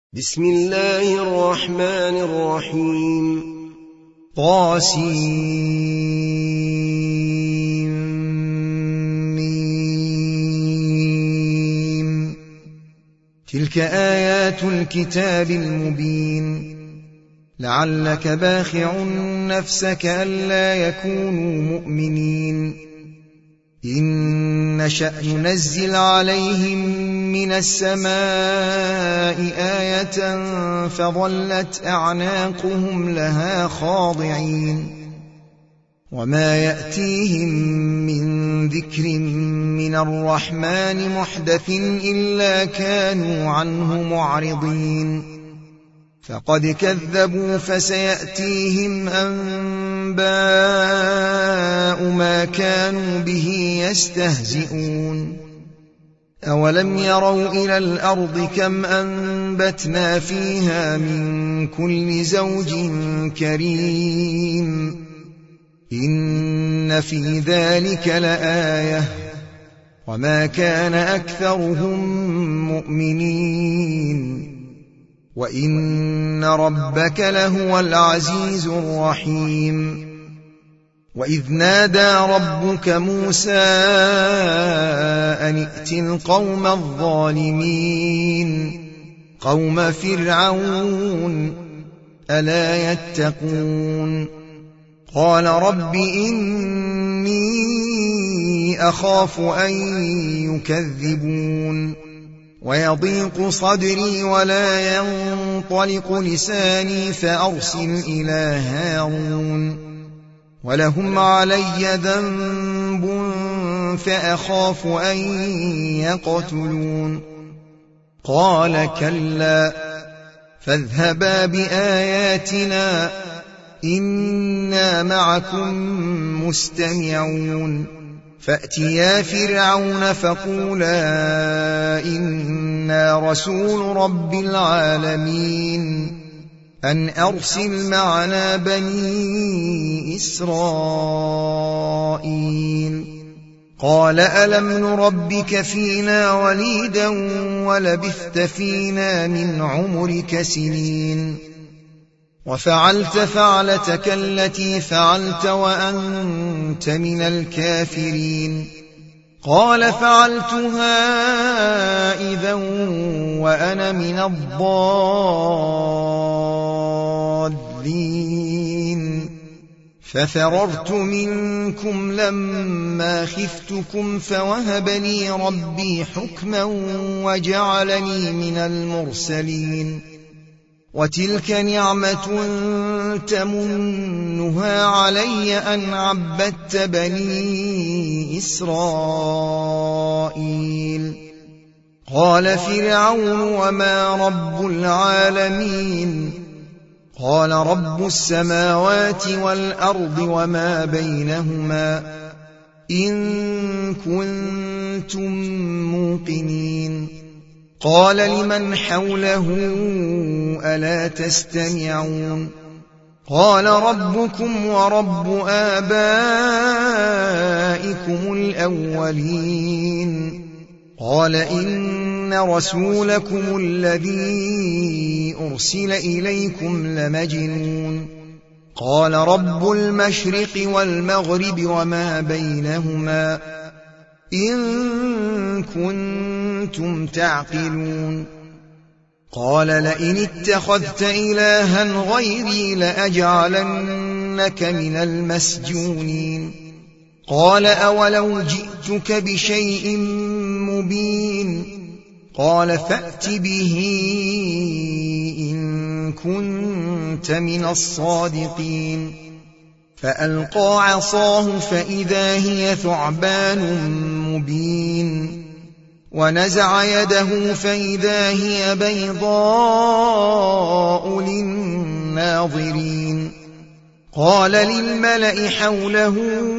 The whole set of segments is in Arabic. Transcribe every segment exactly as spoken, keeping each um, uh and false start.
بسم الله الرحمن الرحيم. طاسيم. تلك آيات الكتاب المبين. لعلك باخع نفسك ألا يكونوا مؤمنين إن نشأ ننزل عليهم من السماء آية فظلت أعناقهم لها خاضعين وما يأتيهم من ذكر من الرحمن محدث إلا كانوا عنه معرضين فقد كذبوا فسيأتيهم أنباء ما كانوا به يستهزئون أولم يروا إلى الأرض كم أنبتنا فيها من كل زوج كريم إن في ذلك لآية وما كان أكثرهم مؤمنين وإن ربك لهو العزيز الرحيم وإذ نادى ربك موسى أن ائت القوم الظالمين قوم فرعون ألا يتقون قال رب إني أخاف أن يكذبون ويضيق صدري ولا ينطلق لساني فأرسل إلى هارون ولهم علي ذنب فأخاف أن يقتلون قال كلا فاذهبا بآياتنا إنا معكم مستمعون فأتيا فرعون فقولا إنا رسول رب العالمين أن أرسل معنا بني إسرائيل قال ألم نربك فينا وليدا ولبثت فينا من عمرك سنين وفعلت فعلتك التي فعلت وأنت من الكافرين قال فعلتها إذا وأنا من الضالين ففررت منكم لما خفتكم فوهب لي ربي حكما وجعلني من المرسلين وتلك نعمة تمنها علي أن عبدت بني إسرائيل قال فرعون وما رب العالمين قال رب السماوات والأرض وما بينهما إن كنتم موقنين قال لمن حوله ألا تستمعون قال ربكم ورب آبائكم الأولين قال إن رسولكم الذي أرسل إليكم لمجنون قال رب المشرق والمغرب وما بينهما إن كنتم تعقلون قال لئن اتخذت إلها غيري لأجعلنك من المسجونين قال أولو جئتك بشيء مبين قال فأت به إن كنت من الصادقين فألقى عصاه فإذا هي ثعبان مبين ونزع يده فإذا هي بيضاء للناظرين قال للملأ حوله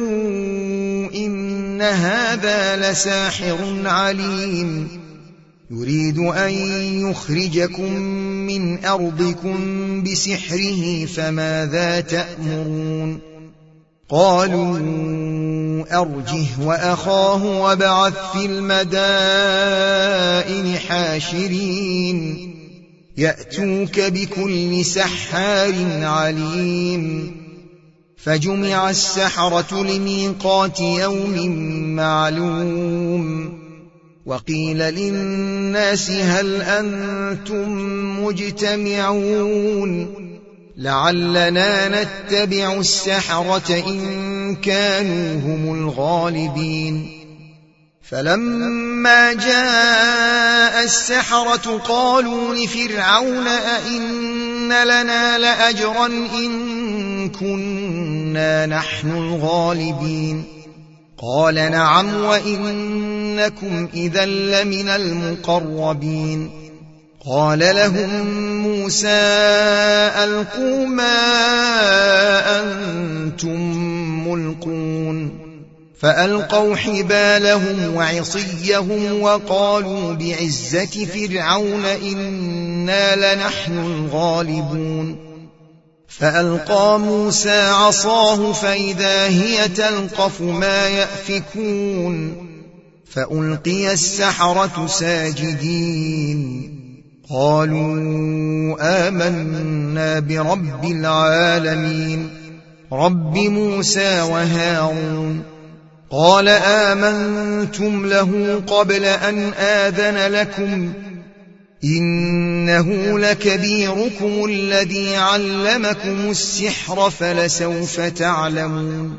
إن هذا لساحر عليم يريد أن يخرجكم من أرضكم بسحره فماذا تأمرون قالوا أرجه وأخاه وابعث في المدائن حاشرين يأتوك بكل سحار عليم فجمع السحرة لميقات يوم معلوم وقيل للناس هل أنتم مجتمعون لعلنا نتبع السحرة إن كانوا هم الغالبين فلما جاء السحرة قالوا لفرعون أئن لنا لأجرا إن كنا نحن الغالبين قال نعم وإنكم إذا لمن المقربين قال لهم موسى ألقوا ما أنتم ملقون فألقوا حبالهم وعصيهم وقالوا بعزة فرعون إنا لنحن الغالبون فألقى موسى عصاه فإذا هي تلقف ما يأفكون فألقي السحرة ساجدين قالوا آمنا برب العالمين رب موسى وهارون قال آمنتم له قبل أن آذن لكم إنه لكبيركم الذي علمكم السحر فلسوف تعلمون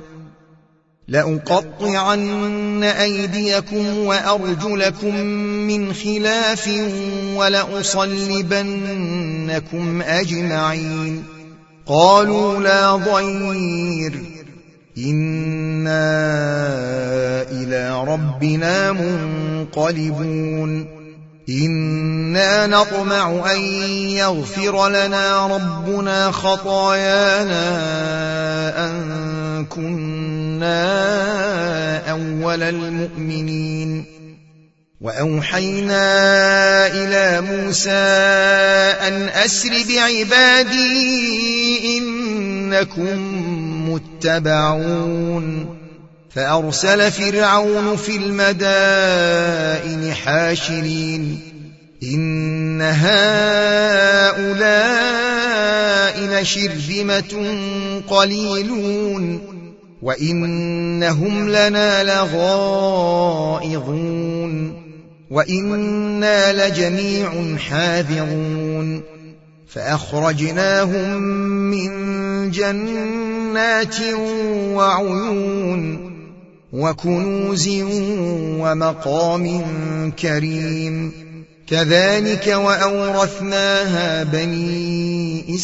لأقطعن أيديكم وأرجلكم من خلاف ولأصلبنكم أجمعين قالوا لا ضير إنا إلى ربنا منقلبون إنا نطمع أن يغفر لنا ربنا خطايانا أن كنا أول المؤمنين وأوحينا إلى موسى أن أسر بعبادي إنكم متبعون فأرسل فرعون في المدائن حاشرين إن هؤلاء لشرذمة قليلون وإنهم لنا لغائظون وإنا لجميع حاذرون فأخرجناهم من جنات وعيون وكنوز ومقام كريم كذلك وأورثناها بني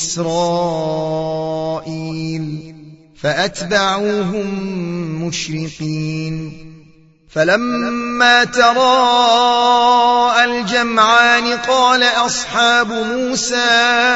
إسرائيل فأتبعوهم مشرقين فلما تراءى الجمعان قال أصحاب موسى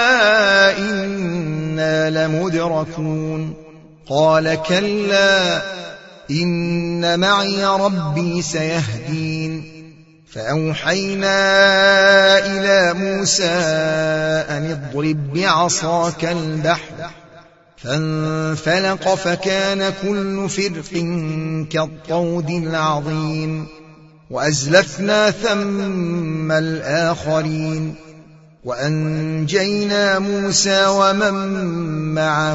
إنا لمدركون قال كلا إن معي ربي سيهدين فأوحينا إلى موسى أن اضرب بعصاك البحر فانفلق فكان كل فرق كالطود العظيم وأزلفنا ثم الآخرين وأنجينا موسى ومن معه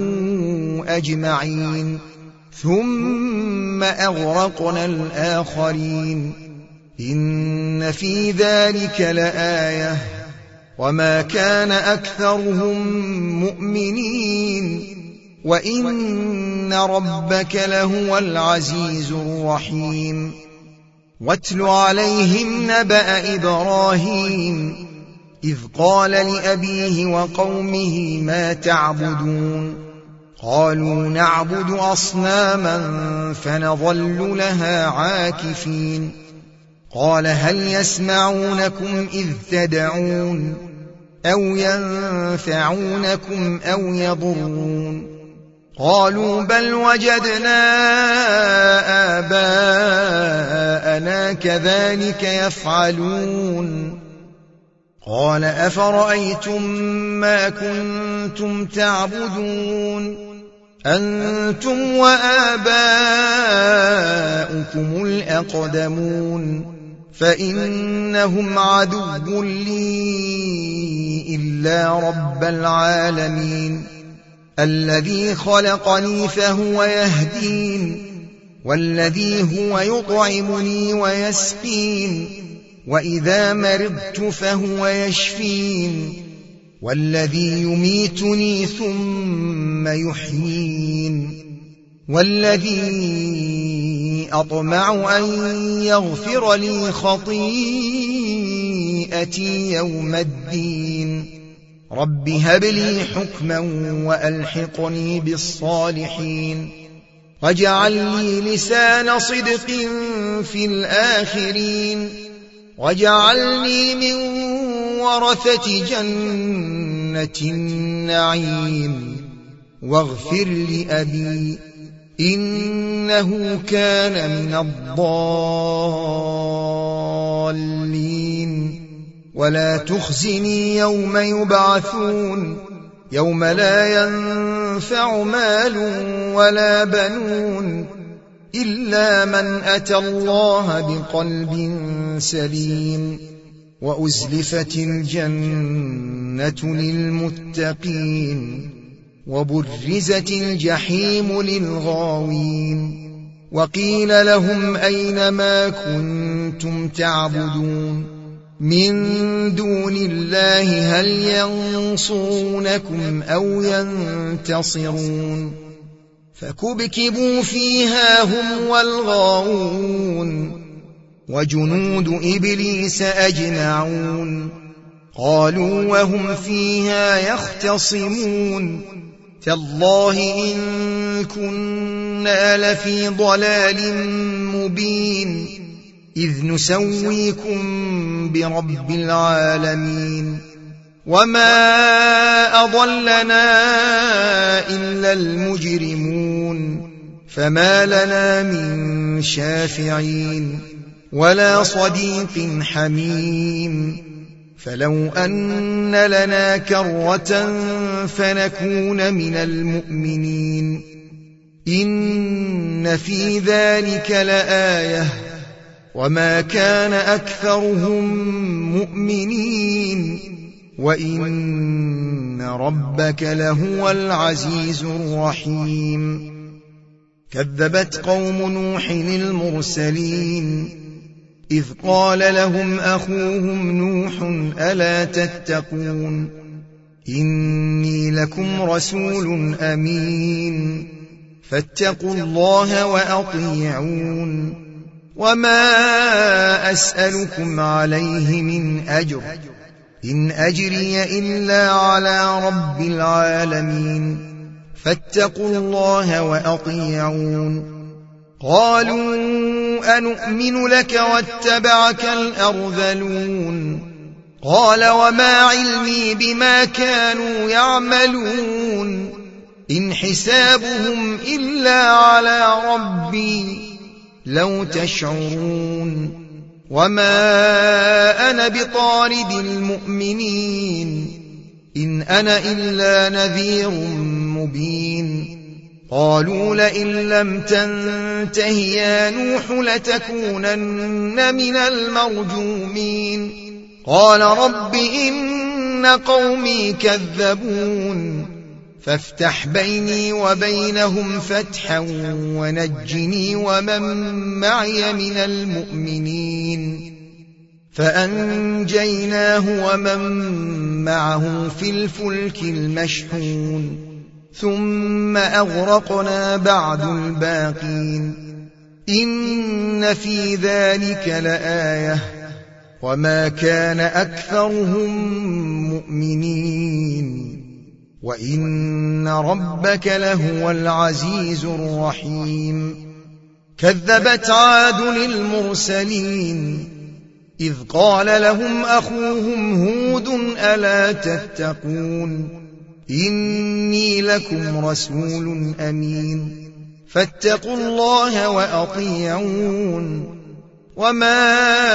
أجمعين ثم أغرقنا الآخرين إن في ذلك لآية وما كان أكثرهم مؤمنين وإن ربك لهو العزيز الرحيم واتل عليهم نبأ إبراهيم إذ قال لأبيه وقومه ما تعبدون قالوا نعبد أصناما فنظل لها عاكفين قال هل يسمعونكم إذ تدعون أو ينفعونكم أو يضرون قالوا بل وجدنا آباءنا كذلك يفعلون قال أفرأيتم ما كنتم تعبدون أنتم وآباؤكم الأقدمون فإنهم عدو لي إلا رب العالمين الذي خلقني فهو يهدين والذي هو يطعمني ويسقين وإذا مرضت فهو يشفين والذي يميتني ثم يحيين والذي أطمع أن يغفر لي خطيئتي يوم الدين رب هب لي حكما وألحقني بالصالحين واجعل لي لسان صدق في الآخرين واجعلني من ورثة جنة النعيم واغفر لأبي إنه كان من الضالين ولا تخزني يوم يبعثون يوم لا ينفع مال ولا بنون إلا من أتى الله بقلب سليم وأزلفت الجنة للمتقين وبرزت الجحيم للغاوين وقيل لهم أين ما كنتم تعبدون من دون الله هل ينصرونكم أو ينتصرون فكبكبوا فيها هم والغاوون وجنود إبليس أجمعون قالوا وهم فيها يختصمون تالله إن كنا لفي ضلال مبين إذ نسويكم برب العالمين وما أضلنا إلا المجرمون فما لنا من شافعين ولا صديق حميم فلو أن لنا كرة فنكون من المؤمنين إن في ذلك لآية وما كان أكثرهم مؤمنين وإن ربك لهو العزيز الرحيم كذبت قوم نوح المرسلين إذ قال لهم أخوهم نوح ألا تتقون إني لكم رسول أمين فاتقوا الله وأطيعون وما أسألكم عليه من أجر إن أجري إلا على رب العالمين فاتقوا الله وأطيعون قالوا أنؤمن لك واتبعك الأرذلون قال وما علمي بما كانوا يعملون إن حسابهم إلا على ربي لو تشعرون وما أنا بطارد المؤمنين إن أنا إلا نذير مبين قالوا لئن لم تنته يا نوح لتكونن من المرجومين قال رب إن قومي كذبون فافتح بيني وبينهم فتحا ونجني ومن معي من المؤمنين فأنجيناه ومن معه في الفلك المشحون ثم أغرقنا بعد الباقين إن في ذلك لآية وما كان أكثرهم مؤمنين وإن ربك لهو العزيز الرحيم كذبت عاد المرسلين إذ قال لهم أخوهم هود ألا تتقون إني لكم رسول أمين فاتقوا الله وأطيعون وما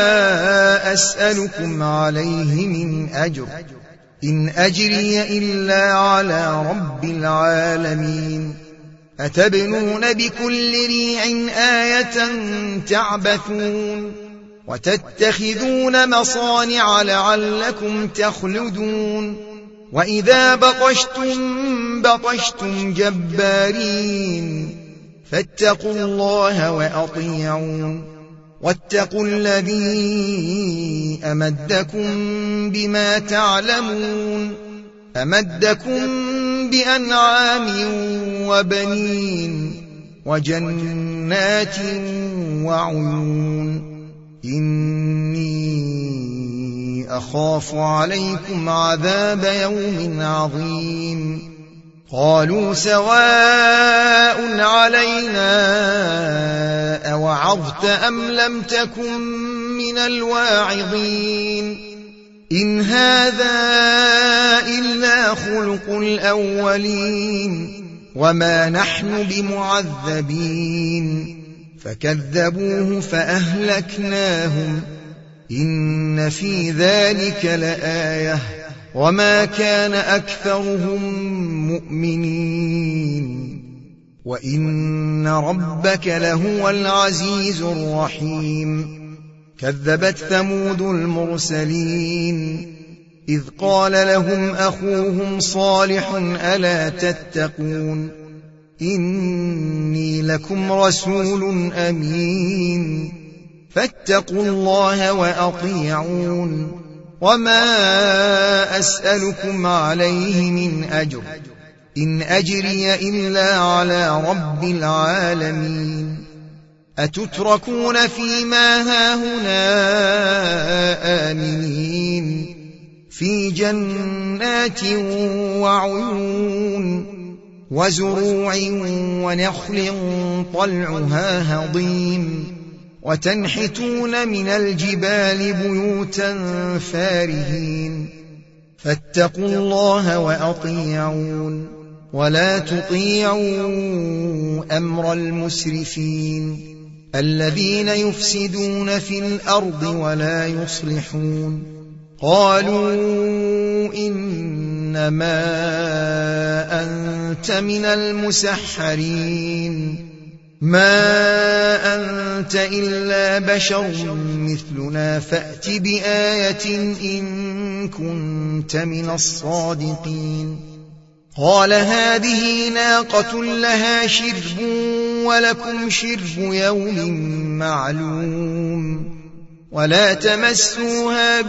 أسألكم عليه من أجر إن أجري إلا على رب العالمين أتبنون بكل ريع آية تعبثون وتتخذون مصانع لعلكم تخلدون وإذا بطشتم بطشتم جبارين فاتقوا الله وأطيعون واتقوا الذي أمدكم بما تعلمون أمدكم بأنعام وبنين وجنات وعيون إني أخاف عليكم عذاب يوم عظيم قالوا سواء علينا أوعظت أم لم تكن من الواعظين إن هذا إلا خلق الأولين وما نحن بمعذبين فكذبوه فأهلكناهم إن في ذلك لآية وما كان أكثرهم مؤمنين وإن ربك لهو العزيز الرحيم كذبت ثمود المرسلين إذ قال لهم أخوهم صالح ألا تتقون إني لكم رسول أمين فاتقوا الله وأطيعون وما أسألكم عليه من أجر إن أجري إلا على رب العالمين أتتركون فيما هاهنا آمنين في جنات وعيون وزروع ونخل طلعها هضيم وتنحتون من الجبال بيوتا فارهين فاتقوا الله وأطيعون ولا تطيعوا أمر المسرفين الذين يفسدون في الأرض ولا يصلحون قالوا إنما أنت من المسحرين ما أنت إلا بشر مثلنا فأت بآية إن كنت من الصادقين قال هذه ناقة لها شرب ولكم شرب يوم معلوم ولا تمسوها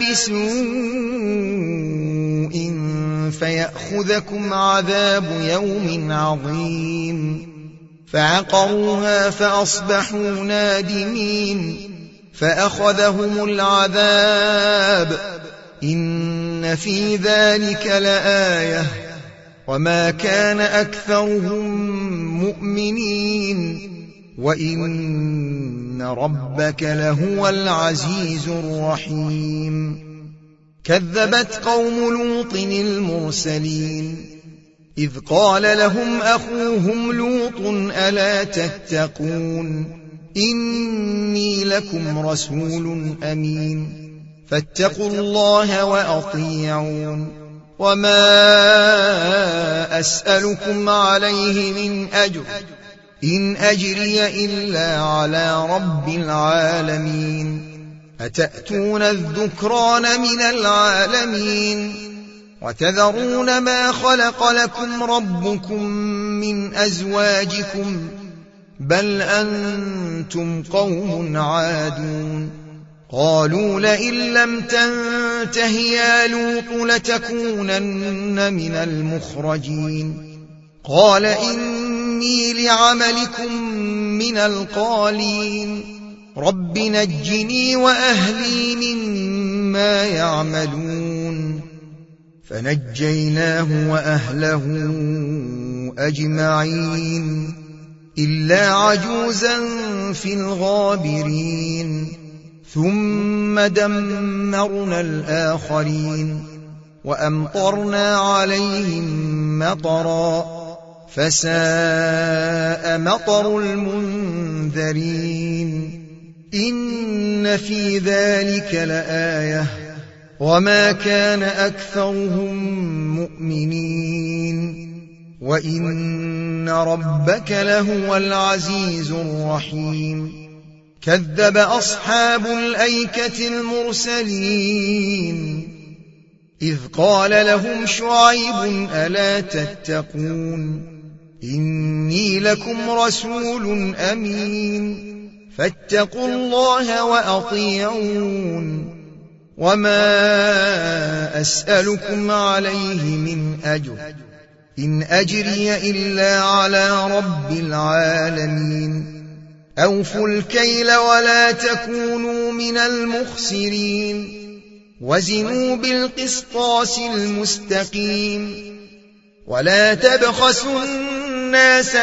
بسوء فيأخذكم عذاب يوم عظيم فعقروها فأصبحوا نادمين فأخذهم العذاب إن في ذلك لآية وما كان أكثرهم مؤمنين وإن ربك لهو العزيز الرحيم كذبت قوم لوط المرسلين إذ قال لهم أخوهم لوط ألا تتقون إني لكم رسول أمين فاتقوا الله وأطيعون وما أسألكم عليه من أجر إن أجري إلا على رب العالمين أتأتون الذكران من العالمين وتذرون ما خلق لكم ربكم من أزواجكم بل أنتم قوم عادون قالوا لئن لم تنته يا لوط لتكونن من المخرجين قال إني لعملكم من القالين رب نجني وأهلي مما يعملون فنجيناه وأهله أجمعين إلا عجوزا في الغابرين ثم دمرنا الآخرين وأمطرنا عليهم مطرا فساء مطر المنذرين إن في ذلك لآية وما كان أكثرهم مؤمنين وإن ربك لهو العزيز الرحيم كذب أصحاب الأيكة المرسلين إذ قال لهم شعيب ألا تتقون إني لكم رسول أمين فاتقوا الله وأطيعون وما أسألكم عليه من أجر إن أجري إلا على رب العالمين أوفوا الكيل ولا تكونوا من المخسرين وزنوا بالقسطاس المستقيم ولا تبخسوا الناس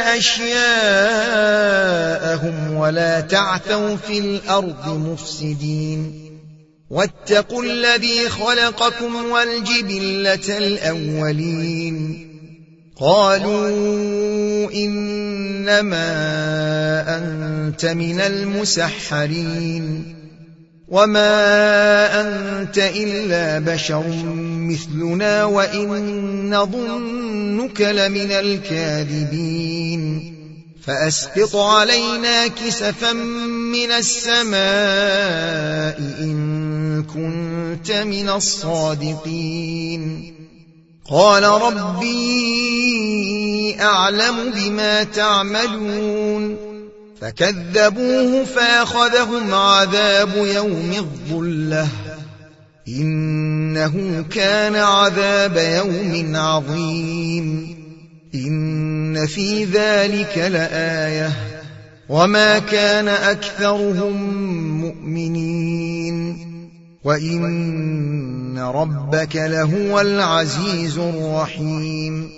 أشياءهم ولا تعثوا في الأرض مفسدين واتقوا الذي خلقكم والجبلة الأولين قالوا إنما أنت من المسحرين وما أنت إلا بشر مثلنا وإن نظنك لمن الكاذبين فأسقط علينا كسفا من السماء إن كنت من الصادقين قال ربي أعلم بما تعملون فكذبوه فأخذهم عذاب يوم الظلة إنه كان عذاب يوم عظيم إن في ذلك لآية وما كان أكثرهم مؤمنين وإن ربك لهو العزيز الرحيم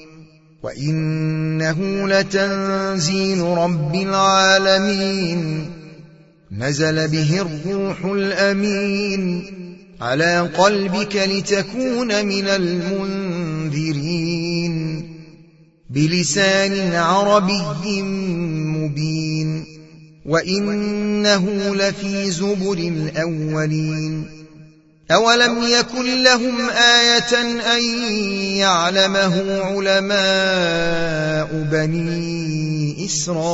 وإنه لتنزيل رب العالمين نزل به الروح الأمين على قلبك لتكون من المنذرين بلسان عربي مبين وإنه لفي زبر الأولين أولم يكن لهم آية أن يعلمه علماء بني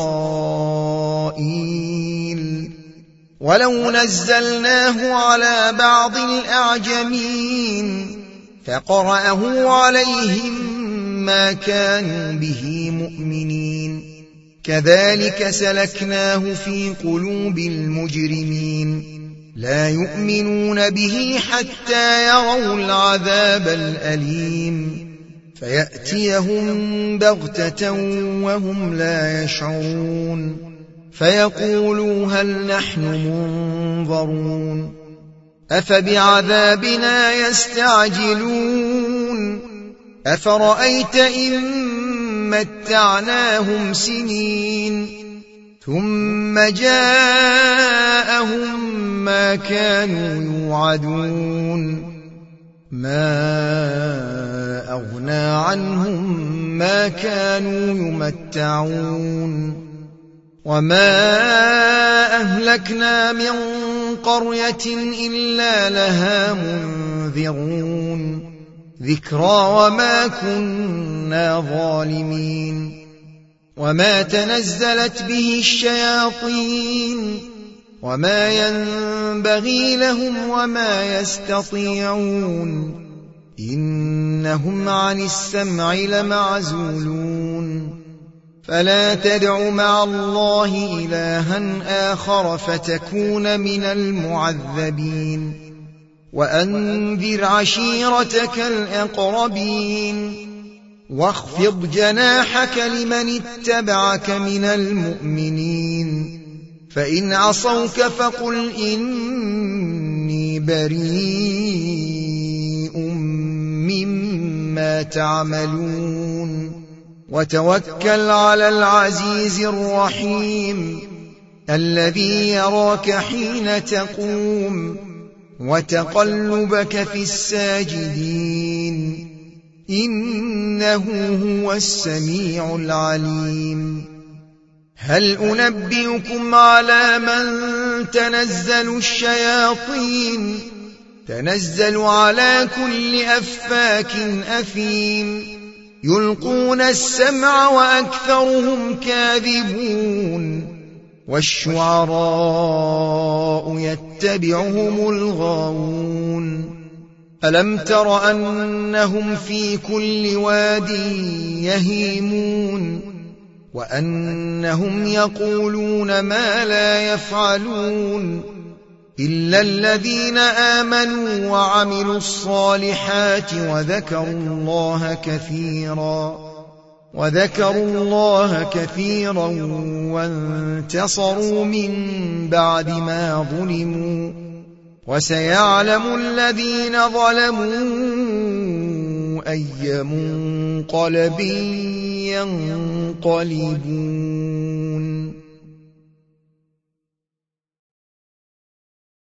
إسرائيل ولو نزلناه على بعض الأعجمين فقرأه عليهم ما كانوا به مؤمنين كذلك سلكناه في قلوب المجرمين لا يؤمنون به حتى يروا العذاب الأليم فيأتيهم بغتة وهم لا يشعرون فيقولوا هل نحن منظرون أفبعذابنا يستعجلون أفرأيت إن متعناهم سنين ثم جاءهم ما كانوا يوعدون ما أغنى عنهم ما كانوا يمتعون وما أهلكنا من قرية إلا لها منذرون ذكرى وما كنا ظالمين وما تنزلت به الشياطين وما ينبغي لهم وما يستطيعون إنهم عن السمع لمعزولون فلا تدع مع الله إلها آخر فتكون من المعذبين وأنذر عشيرتك الأقربين واخفض جناحك لمن اتبعك من المؤمنين فإن عصوك فقل إني بريء مما تعملون وتوكل على العزيز الرحيم الذي يراك حين تقوم وتقلبك في الساجدين إنه هو السميع العليم هل أنبئكم على من تنزل الشياطين تنزل على كل أفاك أثيم يلقون السمع وأكثرهم كاذبون والشعراء يتبعهم الغاوون ألم تر أنهم في كل واد يهيمون وأنهم يقولون ما لا يفعلون إلا الذين آمنوا وعملوا الصالحات وذكروا الله كثيرا وذكروا الله كثيرا وانتصروا من بعد ما ظلموا وسيعلم الذين ظلموا أي منقلب ينقلبون